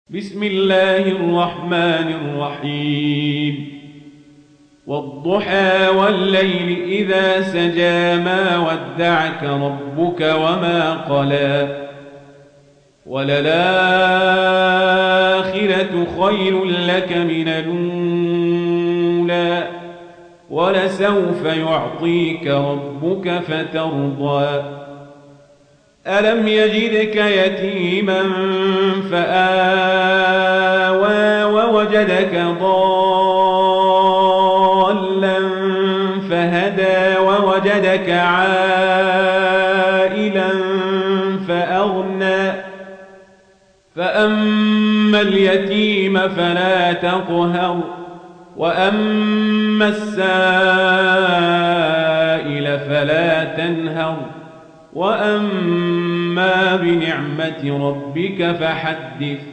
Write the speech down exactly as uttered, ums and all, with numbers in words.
بسم الله الرحمن الرحيم والضحى والليل إذا سجى ما ودعك ربك وما قلى وللآخرة خير لك من الأولى ولسوف يعطيك ربك فترضى ألم يجدك يتيما فآوى ووجدك ضالا فهدى ووجدك عائلا فأغنى فأما اليتيم فلا تقهر وأما السائل فلا تنهر وأما بنعمة ربك فحدث